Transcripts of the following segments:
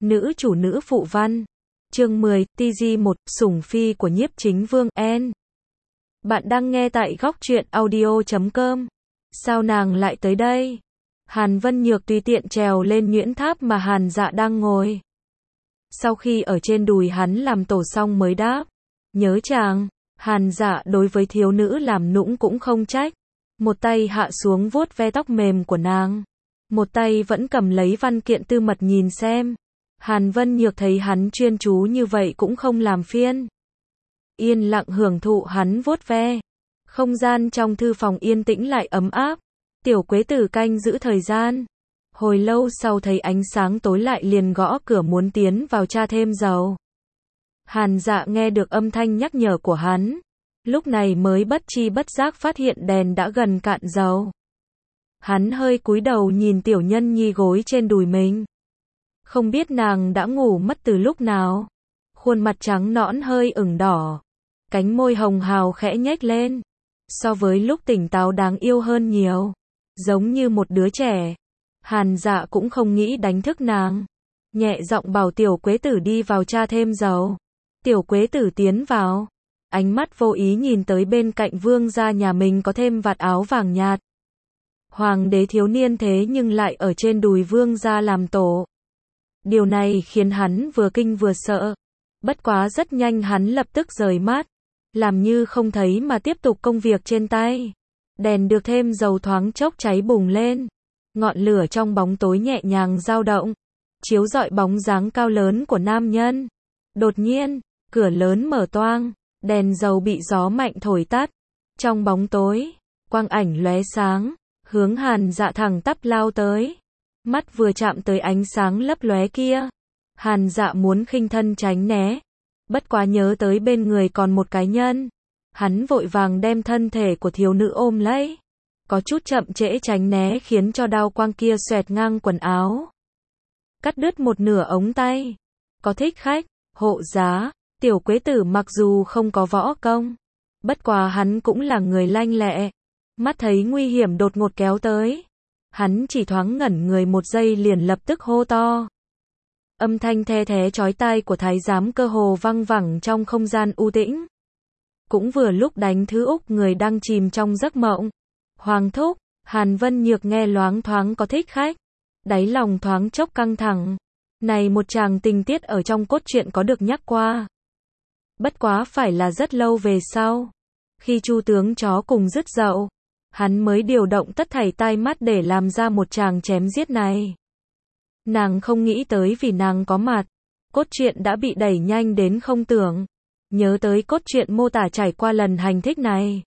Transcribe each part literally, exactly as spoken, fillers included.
Nữ chủ nữ phụ văn. Chương mười, tê giê một, sủng phi của nhiếp chính vương, N. Bạn đang nghe tại góc truyện audio chấm com. Sao nàng lại tới đây? Hàn Vân Nhược tùy tiện trèo lên nhuyễn tháp mà Hàn Dạ đang ngồi. Sau khi ở trên đùi hắn làm tổ xong mới đáp. Nhớ chàng. Hàn Dạ đối với thiếu nữ làm nũng cũng không trách. Một tay hạ xuống vuốt ve tóc mềm của nàng. Một tay vẫn cầm lấy văn kiện tư mật nhìn xem. Hàn Vân Nhược thấy hắn chuyên chú như vậy cũng không làm phiền. Yên lặng hưởng thụ hắn vuốt ve. Không gian trong thư phòng yên tĩnh lại ấm áp. Tiểu Quế Tử canh giữ thời gian. Hồi lâu sau thấy ánh sáng tối lại liền gõ cửa muốn tiến vào tra thêm dầu. Hàn Dạ nghe được âm thanh nhắc nhở của hắn. Lúc này mới bất chi bất giác phát hiện đèn đã gần cạn dầu. Hắn hơi cúi đầu nhìn tiểu nhân nhi gối trên đùi mình. Không biết nàng đã ngủ mất từ lúc nào. Khuôn mặt trắng nõn hơi ửng đỏ. Cánh môi hồng hào khẽ nhếch lên. So với lúc tỉnh táo đáng yêu hơn nhiều. Giống như một đứa trẻ. Hàn Dạ cũng không nghĩ đánh thức nàng. Nhẹ giọng bảo Tiểu Quế Tử đi vào tra thêm dầu. Tiểu Quế Tử tiến vào. Ánh mắt vô ý nhìn tới bên cạnh vương gia nhà mình có thêm vạt áo vàng nhạt. Hoàng đế thiếu niên thế nhưng lại ở trên đùi vương gia làm tổ. Điều này khiến hắn vừa kinh vừa sợ. Bất quá rất nhanh hắn lập tức rời mắt. Làm như không thấy mà tiếp tục công việc trên tay. Đèn được thêm dầu thoáng chốc cháy bùng lên. Ngọn lửa trong bóng tối nhẹ nhàng dao động. Chiếu rọi bóng dáng cao lớn của nam nhân. Đột nhiên, cửa lớn mở toang. Đèn dầu bị gió mạnh thổi tắt. Trong bóng tối, quang ảnh lóe sáng. Hướng Hàn Dạ thẳng tắp lao tới. Mắt vừa chạm tới ánh sáng lấp lóe kia. Hàn Dạ muốn khinh thân tránh né. Bất quá nhớ tới bên người còn một cái nhân. Hắn vội vàng đem thân thể của thiếu nữ ôm lấy. Có chút chậm trễ tránh né khiến cho đao quang kia xoẹt ngang quần áo. Cắt đứt một nửa ống tay. Có thích khách, hộ giá, Tiểu Quế Tử mặc dù không có võ công. Bất quá hắn cũng là người lanh lẹ. Mắt thấy nguy hiểm đột ngột kéo tới. Hắn chỉ thoáng ngẩn người một giây liền lập tức hô to. Âm thanh the thé chói tai của thái giám cơ hồ văng vẳng trong không gian u tĩnh. Cũng vừa lúc đánh thứ Úc người đang chìm trong giấc mộng. Hoàng thúc, Hàn Vân Nhược nghe loáng thoáng có thích khách. Đáy lòng thoáng chốc căng thẳng. Này một chàng tình tiết ở trong cốt truyện có được nhắc qua. Bất quá phải là rất lâu về sau. Khi Chu tướng chó cùng dứt dậu. Hắn mới điều động tất thảy tai mắt để làm ra một tràng chém giết này. Nàng không nghĩ tới vì nàng có mặt. Cốt truyện đã bị đẩy nhanh đến không tưởng. Nhớ tới cốt truyện mô tả trải qua lần hành thích này.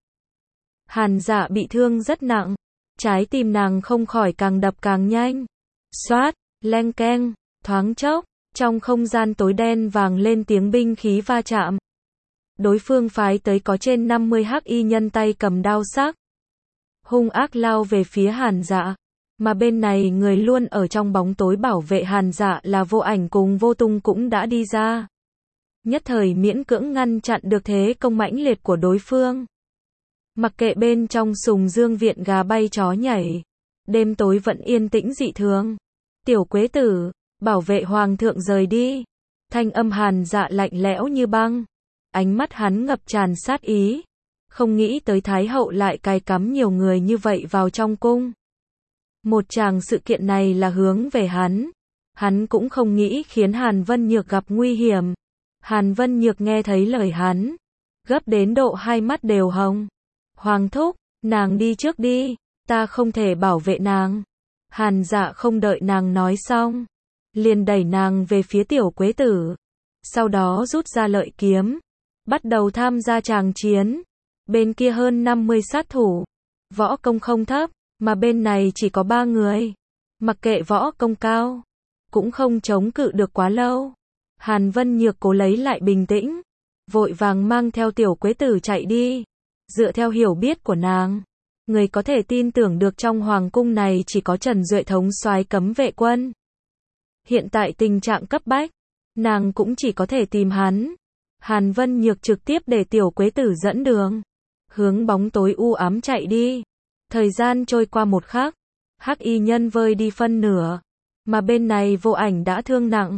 Hàn Dạ bị thương rất nặng. Trái tim nàng không khỏi càng đập càng nhanh. Xoát, leng keng, thoáng chốc. Trong không gian tối đen vàng lên tiếng binh khí va chạm. Đối phương phái tới có trên năm mươi hắc y nhân tay cầm đao sắc. Hung ác lao về phía Hàn Dạ. Mà bên này người luôn ở trong bóng tối bảo vệ Hàn Dạ là Vô Ảnh cùng Vô Tung cũng đã đi ra. Nhất thời miễn cưỡng ngăn chặn được thế công mãnh liệt của đối phương. Mặc kệ bên trong sùng dương viện gà bay chó nhảy. Đêm tối vẫn yên tĩnh dị thường. Tiểu Quế Tử, bảo vệ hoàng thượng rời đi. Thanh âm Hàn Dạ lạnh lẽo như băng. Ánh mắt hắn ngập tràn sát ý. Không nghĩ tới Thái hậu lại cài cắm nhiều người như vậy vào trong cung. Một chàng sự kiện này là hướng về hắn. Hắn cũng không nghĩ khiến Hàn Vân Nhược gặp nguy hiểm. Hàn Vân Nhược nghe thấy lời hắn. Gấp đến độ hai mắt đều hồng. Hoàng thúc, nàng đi trước đi. Ta không thể bảo vệ nàng. Hàn Dạ không đợi nàng nói xong. Liền đẩy nàng về phía Tiểu Quế Tử. Sau đó rút ra lợi kiếm. Bắt đầu tham gia tràng chiến. Bên kia hơn năm mươi sát thủ. Võ công không thấp. Mà bên này chỉ có ba người. Mặc kệ võ công cao. Cũng không chống cự được quá lâu. Hàn Vân Nhược cố lấy lại bình tĩnh. Vội vàng mang theo Tiểu Quế Tử chạy đi. Dựa theo hiểu biết của nàng. Người có thể tin tưởng được trong hoàng cung này chỉ có Trần Duệ thống soái cấm vệ quân. Hiện tại tình trạng cấp bách. Nàng cũng chỉ có thể tìm hắn. Hàn Vân Nhược trực tiếp để Tiểu Quế Tử dẫn đường. Hướng bóng tối u ám chạy đi. Thời gian trôi qua một khắc. Hắc y nhân vơi đi phân nửa. Mà bên này Vô Ảnh đã thương nặng.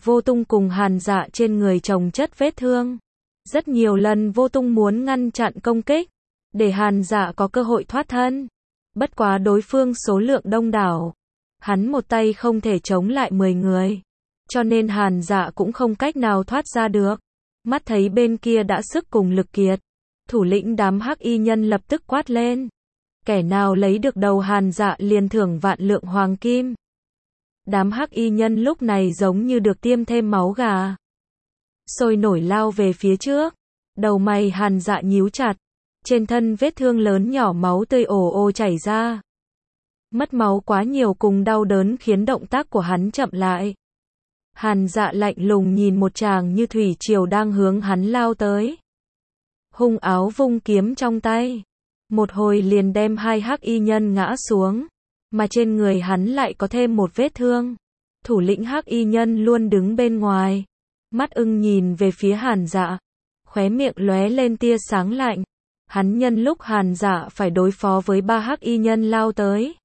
Vô Tung cùng Hàn Dạ trên người chồng chất vết thương. Rất nhiều lần Vô Tung muốn ngăn chặn công kích, để Hàn Dạ có cơ hội thoát thân. Bất quá đối phương số lượng đông đảo. Hắn một tay không thể chống lại mười người. Cho nên Hàn Dạ cũng không cách nào thoát ra được. Mắt thấy bên kia đã sức cùng lực kiệt. Thủ lĩnh đám hắc y nhân lập tức quát lên. Kẻ nào lấy được đầu Hàn Dạ liền thưởng vạn lượng hoàng kim. Đám hắc y nhân lúc này giống như được tiêm thêm máu gà. Sôi nổi lao về phía trước. Đầu mày Hàn Dạ nhíu chặt. Trên thân vết thương lớn nhỏ máu tươi ồ ồ chảy ra. Mất máu quá nhiều cùng đau đớn khiến động tác của hắn chậm lại. Hàn Dạ lạnh lùng nhìn một chàng như thủy triều đang hướng hắn lao tới. Hung áo vung kiếm trong tay. Một hồi liền đem hai hắc y nhân ngã xuống. Mà trên người hắn lại có thêm một vết thương. Thủ lĩnh hắc y nhân luôn đứng bên ngoài. Mắt ưng nhìn về phía Hàn Dạ. Khóe miệng lóe lên tia sáng lạnh. Hắn nhân lúc Hàn Dạ phải đối phó với ba hắc y nhân lao tới.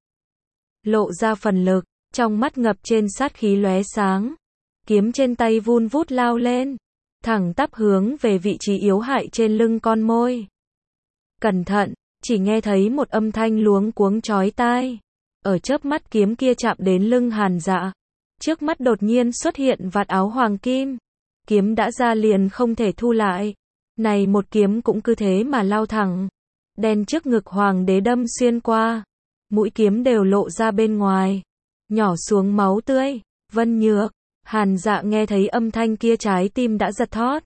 Lộ ra phần lực, trong mắt ngập trên sát khí lóe sáng. Kiếm trên tay vun vút lao lên. Thẳng tắp hướng về vị trí yếu hại trên lưng con môi. Cẩn thận, chỉ nghe thấy một âm thanh luống cuống chói tai. Ở chớp mắt kiếm kia chạm đến lưng Hàn Dạ. Trước mắt đột nhiên xuất hiện vạt áo hoàng kim. Kiếm đã ra liền không thể thu lại. Này một kiếm cũng cứ thế mà lao thẳng. Đen trước ngực hoàng đế đâm xuyên qua. Mũi kiếm đều lộ ra bên ngoài. Nhỏ xuống máu tươi. Vân Nhược. Hàn Dạ nghe thấy âm thanh kia trái tim đã giật thót.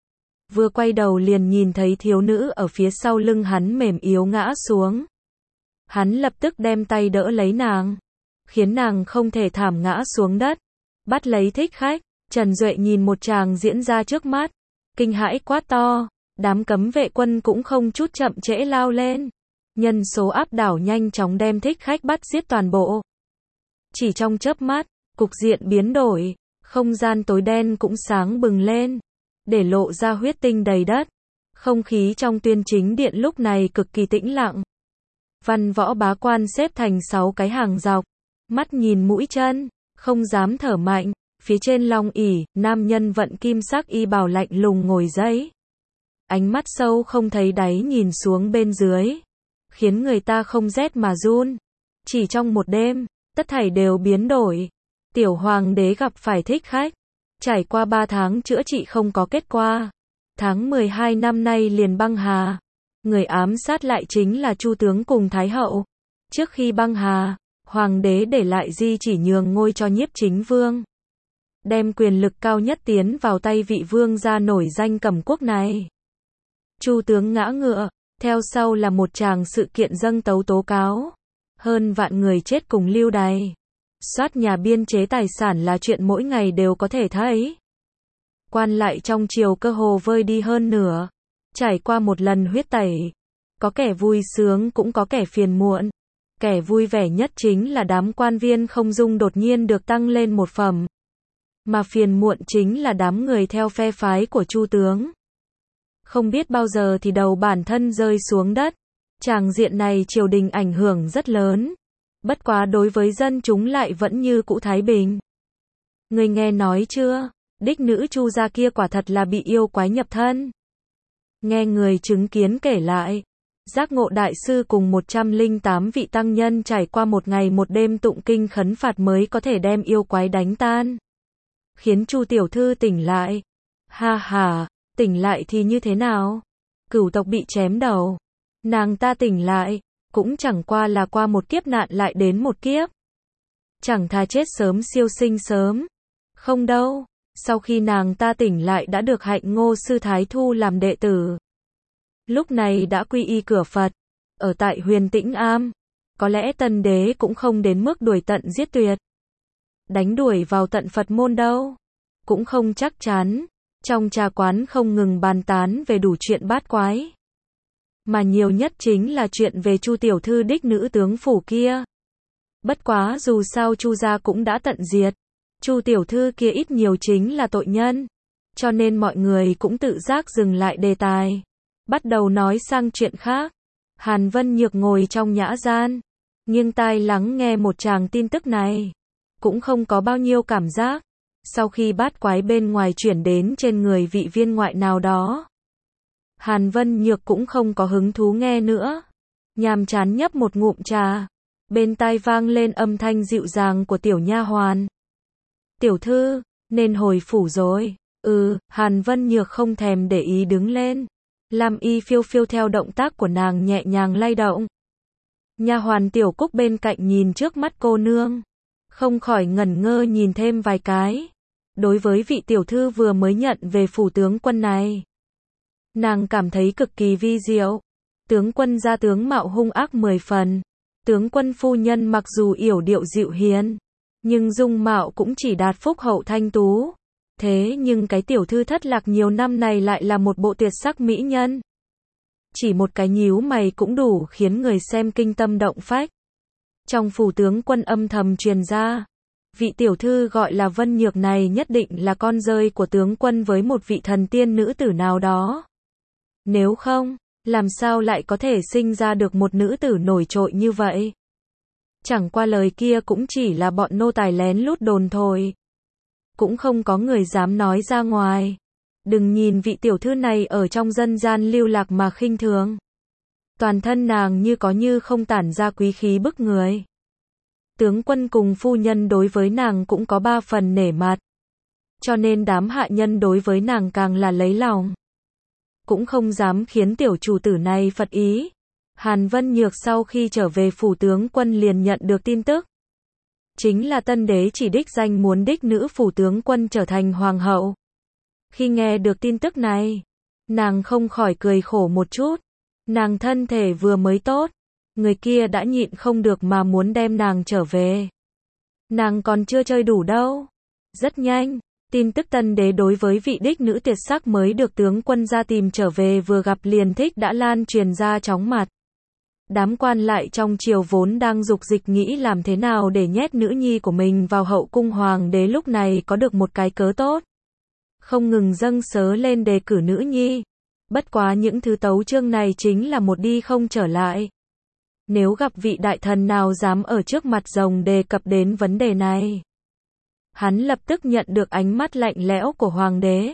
Vừa quay đầu liền nhìn thấy thiếu nữ ở phía sau lưng hắn mềm yếu ngã xuống. Hắn lập tức đem tay đỡ lấy nàng. Khiến nàng không thể thảm ngã xuống đất. Bắt lấy thích khách. Trần Duệ nhìn một chàng diễn ra trước mắt. Kinh hãi quát to. Đám cấm vệ quân cũng không chút chậm trễ lao lên. Nhân số áp đảo nhanh chóng đem thích khách bắt giết toàn bộ. Chỉ trong chớp mắt, cục diện biến đổi. Không gian tối đen cũng sáng bừng lên. Để lộ ra huyết tinh đầy đất. Không khí trong tuyên chính điện lúc này cực kỳ tĩnh lặng. Văn võ bá quan xếp thành sáu cái hàng dọc. Mắt nhìn mũi chân. Không dám thở mạnh. Phía trên long ỷ, nam nhân vận kim sắc y bào lạnh lùng ngồi dậy. Ánh mắt sâu không thấy đáy nhìn xuống bên dưới. Khiến người ta không rét mà run. Chỉ trong một đêm, tất thảy đều biến đổi. Tiểu hoàng đế gặp phải thích khách. Trải qua ba tháng chữa trị không có kết quả. Tháng mười hai năm nay liền băng hà. Người ám sát lại chính là Chu tướng cùng Thái hậu. Trước khi băng hà, hoàng đế để lại di chỉ nhường ngôi cho Nhiếp Chính Vương. Đem quyền lực cao nhất tiến vào tay vị vương gia nổi danh Cẩm Quốc này. Chu tướng ngã ngựa, theo sau là một tràng sự kiện dâng tấu tố cáo. Hơn vạn người chết cùng lưu đày. Soát nhà biên chế tài sản là chuyện mỗi ngày đều có thể thấy. Quan lại trong triều cơ hồ vơi đi hơn nửa. Trải qua một lần huyết tẩy. Có kẻ vui sướng cũng có kẻ phiền muộn. Kẻ vui vẻ nhất chính là đám quan viên không dung đột nhiên được tăng lên một phẩm. Mà phiền muộn chính là đám người theo phe phái của Chu tướng. Không biết bao giờ thì đầu bản thân rơi xuống đất. Tràng diện này triều đình ảnh hưởng rất lớn. Bất quá đối với dân chúng lại vẫn như cũ thái bình. Người nghe nói chưa? Đích nữ Chu gia kia quả thật là bị yêu quái nhập thân. Nghe người chứng kiến kể lại. Giác Ngộ đại sư cùng một trăm lẻ tám vị tăng nhân trải qua một ngày một đêm tụng kinh khấn phạt mới có thể đem yêu quái đánh tan. Khiến Chu tiểu thư tỉnh lại. Ha ha, tỉnh lại thì như thế nào? Cửu tộc bị chém đầu. Nàng ta tỉnh lại, cũng chẳng qua là qua một kiếp nạn lại đến một kiếp. Chẳng thà chết sớm siêu sinh sớm. Không đâu, sau khi nàng ta tỉnh lại đã được Hạnh Ngô sư thái thu làm đệ tử. Lúc này đã quy y cửa Phật, ở tại Huyền Tĩnh Am. Có lẽ Tân đế cũng không đến mức đuổi tận giết tuyệt. Đánh đuổi vào tận Phật môn đâu. Cũng không chắc chắn. Trong trà quán không ngừng bàn tán về đủ chuyện bát quái. Mà nhiều nhất chính là chuyện về Chu tiểu thư đích nữ tướng phủ kia. Bất quá dù sao Chu gia cũng đã tận diệt. Chu tiểu thư kia ít nhiều chính là tội nhân. Cho nên mọi người cũng tự giác dừng lại đề tài. Bắt đầu nói sang chuyện khác. Hàn Vân Nhược ngồi trong nhã gian. Nghiêng tai lắng nghe một tràng tin tức này. Cũng không có bao nhiêu cảm giác. Sau khi bát quái bên ngoài chuyển đến trên người vị viên ngoại nào đó, Hàn Vân Nhược cũng không có hứng thú nghe nữa. Nhàm chán nhấp một ngụm trà. Bên tai vang lên âm thanh dịu dàng của tiểu nha hoàn. Tiểu thư, nên hồi phủ rồi. Ừ, Hàn Vân Nhược không thèm để ý đứng lên. Lam y phiêu phiêu theo động tác của nàng nhẹ nhàng lay động. Nha hoàn Tiểu Cúc bên cạnh nhìn trước mắt cô nương, không khỏi ngẩn ngơ nhìn thêm vài cái. Đối với vị tiểu thư vừa mới nhận về phủ tướng quân này, nàng cảm thấy cực kỳ vi diệu. Tướng quân gia tướng mạo hung ác mười phần. Tướng quân phu nhân mặc dù yểu điệu dịu hiền, nhưng dung mạo cũng chỉ đạt phúc hậu thanh tú. Thế nhưng cái tiểu thư thất lạc nhiều năm này lại là một bộ tuyệt sắc mỹ nhân. Chỉ một cái nhíu mày cũng đủ khiến người xem kinh tâm động phách. Trong phủ tướng quân âm thầm truyền ra, vị tiểu thư gọi là Vân Nhược này nhất định là con rơi của tướng quân với một vị thần tiên nữ tử nào đó. Nếu không, làm sao lại có thể sinh ra được một nữ tử nổi trội như vậy? Chẳng qua lời kia cũng chỉ là bọn nô tài lén lút đồn thôi. Cũng không có người dám nói ra ngoài. Đừng nhìn vị tiểu thư này ở trong dân gian lưu lạc mà khinh thường. Toàn thân nàng như có như không tản ra quý khí bức người. Tướng quân cùng phu nhân đối với nàng cũng có ba phần nể mặt. Cho nên đám hạ nhân đối với nàng càng là lấy lòng. Cũng không dám khiến tiểu chủ tử này phật ý. Hàn Vân Nhược sau khi trở về phủ tướng quân liền nhận được tin tức. Chính là tân đế chỉ đích danh muốn đích nữ phủ tướng quân trở thành hoàng hậu. Khi nghe được tin tức này, nàng không khỏi cười khổ một chút. Nàng thân thể vừa mới tốt, người kia đã nhịn không được mà muốn đem nàng trở về. Nàng còn chưa chơi đủ đâu. Rất nhanh, tin tức tân đế đối với vị đích nữ tuyệt sắc mới được tướng quân ra tìm trở về vừa gặp liền thích đã lan truyền ra chóng mặt. Đám quan lại trong triều vốn đang dục dịch nghĩ làm thế nào để nhét nữ nhi của mình vào hậu cung hoàng đế lúc này có được một cái cớ tốt. Không ngừng dâng sớ lên đề cử nữ nhi. Bất quá những thứ tấu chương này chính là một đi không trở lại. Nếu gặp vị đại thần nào dám ở trước mặt rồng đề cập đến vấn đề này, hắn lập tức nhận được ánh mắt lạnh lẽo của hoàng đế.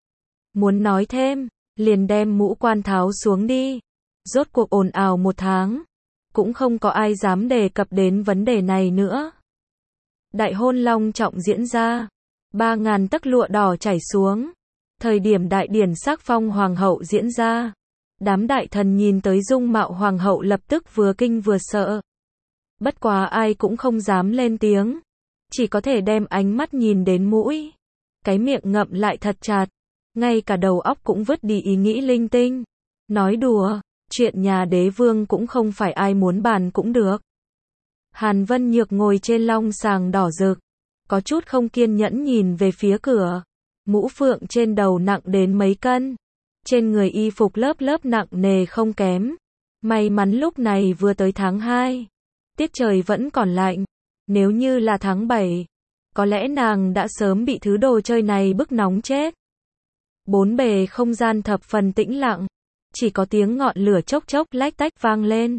Muốn nói thêm, liền đem mũ quan tháo xuống đi. Rốt cuộc ồn ào một tháng, cũng không có ai dám đề cập đến vấn đề này nữa. Đại hôn long trọng diễn ra, ba ngàn tấc lụa đỏ chảy xuống. Thời điểm đại điển sắc phong hoàng hậu diễn ra, đám đại thần nhìn tới dung mạo hoàng hậu lập tức vừa kinh vừa sợ. Bất quá ai cũng không dám lên tiếng, chỉ có thể đem ánh mắt nhìn đến mũi, cái miệng ngậm lại thật chặt, ngay cả đầu óc cũng vứt đi ý nghĩ linh tinh. Nói đùa, chuyện nhà đế vương cũng không phải ai muốn bàn cũng được. Hàn Vân Nhược ngồi trên long sàng đỏ rực, có chút không kiên nhẫn nhìn về phía cửa. Mũ phượng trên đầu nặng đến mấy cân, trên người y phục lớp lớp nặng nề không kém. May mắn lúc này vừa tới tháng hai, tiết trời vẫn còn lạnh. Nếu như là tháng bảy, có lẽ nàng đã sớm bị thứ đồ chơi này bức nóng chết. Bốn bề không gian thập phần tĩnh lặng, chỉ có tiếng ngọn lửa chốc chốc lách tách vang lên.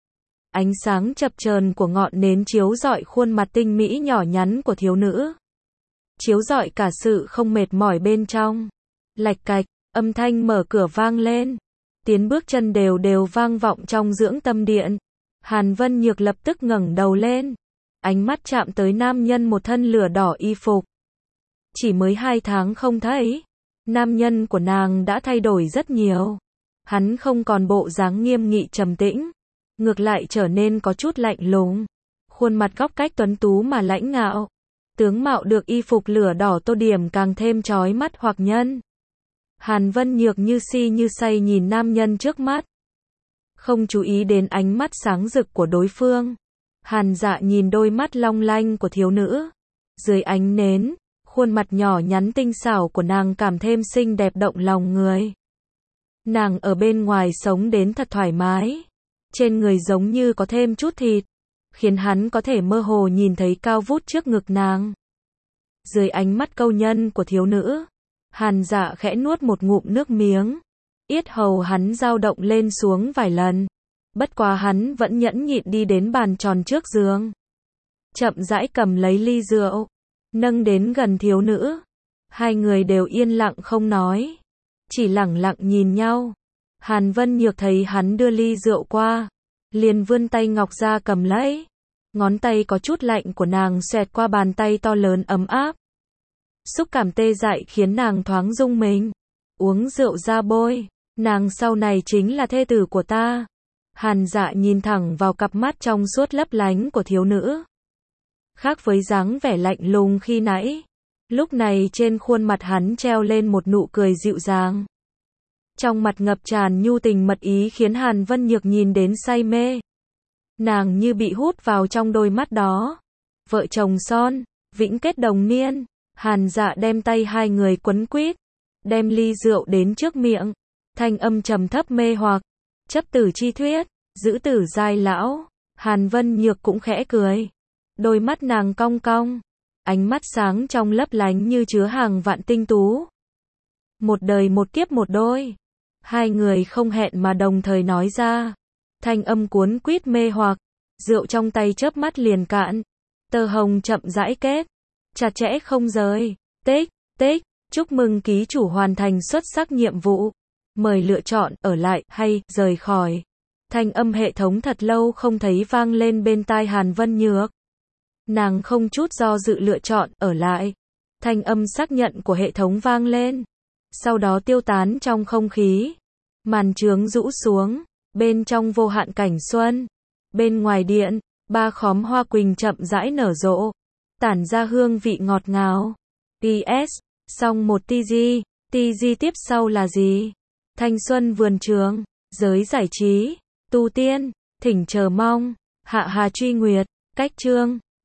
Ánh sáng chập chờn của ngọn nến chiếu rọi khuôn mặt tinh mỹ nhỏ nhắn của thiếu nữ. Chiếu rọi cả sự không mệt mỏi bên trong. Lạch cạch, âm thanh mở cửa vang lên. Tiếng bước chân đều đều vang vọng trong dưỡng tâm điện. Hàn Vân Nhược lập tức ngẩng đầu lên. Ánh mắt chạm tới nam nhân một thân lửa đỏ y phục. Chỉ mới hai tháng không thấy, nam nhân của nàng đã thay đổi rất nhiều. Hắn không còn bộ dáng nghiêm nghị trầm tĩnh, ngược lại trở nên có chút lạnh lùng. Khuôn mặt góc cách tuấn tú mà lãnh ngạo. Tướng mạo được y phục lửa đỏ tô điểm càng thêm chói mắt hoặc nhân. Hàn Vân Nhược như si như say nhìn nam nhân trước mắt, không chú ý đến ánh mắt sáng rực của đối phương. Hàn Dạ nhìn đôi mắt long lanh của thiếu nữ. Dưới ánh nến, khuôn mặt nhỏ nhắn tinh xảo của nàng càng thêm xinh đẹp động lòng người. Nàng ở bên ngoài sống đến thật thoải mái. Trên người giống như có thêm chút thịt, khiến hắn có thể mơ hồ nhìn thấy cao vút trước ngực nàng. Dưới ánh mắt câu nhân của thiếu nữ, Hàn Dạ khẽ nuốt một ngụm nước miếng. Yết hầu hắn dao động lên xuống vài lần. Bất quá hắn vẫn nhẫn nhịn đi đến bàn tròn trước giường. Chậm rãi cầm lấy ly rượu. nâng đến gần thiếu nữ. Hai người đều yên lặng không nói, chỉ lẳng lặng nhìn nhau. Hàn Vân Nhược thấy hắn đưa ly rượu qua, liền vươn tay ngọc ra cầm lấy. Ngón tay có chút lạnh của nàng xoẹt qua bàn tay to lớn ấm áp. Xúc cảm tê dại khiến nàng thoáng rung mình. Uống rượu ra bôi, nàng sau này chính là thê tử của ta. Hàn Dạ nhìn thẳng vào cặp mắt trong suốt lấp lánh của thiếu nữ. Khác với dáng vẻ lạnh lùng khi nãy, lúc này trên khuôn mặt hắn treo lên một nụ cười dịu dàng. Trong mặt ngập tràn nhu tình mật ý khiến Hàn Vân Nhược nhìn đến say mê. Nàng như bị hút vào trong đôi mắt đó. Vợ chồng son, vĩnh kết đồng niên. Hàn Dạ đem tay hai người quấn quýt, đem ly rượu đến trước miệng. Thanh âm trầm thấp mê hoặc. Chấp tử chi thuyết, giữ tử giai lão. Hàn Vân Nhược cũng khẽ cười. Đôi mắt nàng cong cong, ánh mắt sáng trong lấp lánh như chứa hàng vạn tinh tú. Một đời một kiếp một đôi. Hai người không hẹn mà đồng thời nói ra. Thanh âm cuốn quýt mê hoặc. Rượu trong tay chớp mắt liền cạn. Tơ hồng chậm rãi kết, chặt chẽ không rời. Tích, tích, chúc mừng ký chủ hoàn thành xuất sắc nhiệm vụ. Mời lựa chọn ở lại hay rời khỏi. Thanh âm hệ thống thật lâu không thấy vang lên bên tai Hàn Vân Nhược. Nàng không chút do dự lựa chọn ở lại. Thanh âm xác nhận của hệ thống vang lên, sau đó tiêu tán trong không khí. Màn trướng rũ xuống, bên trong vô hạn cảnh xuân. Bên ngoài điện, ba khóm hoa quỳnh chậm rãi nở rộ, tản ra hương vị ngọt ngào. pê ét, xong một tê giê, tê giê tiếp sau là gì? Thanh xuân vườn trường, giới giải trí, tu tiên, thỉnh chờ mong, hạ hà truy nguyệt, cách chương.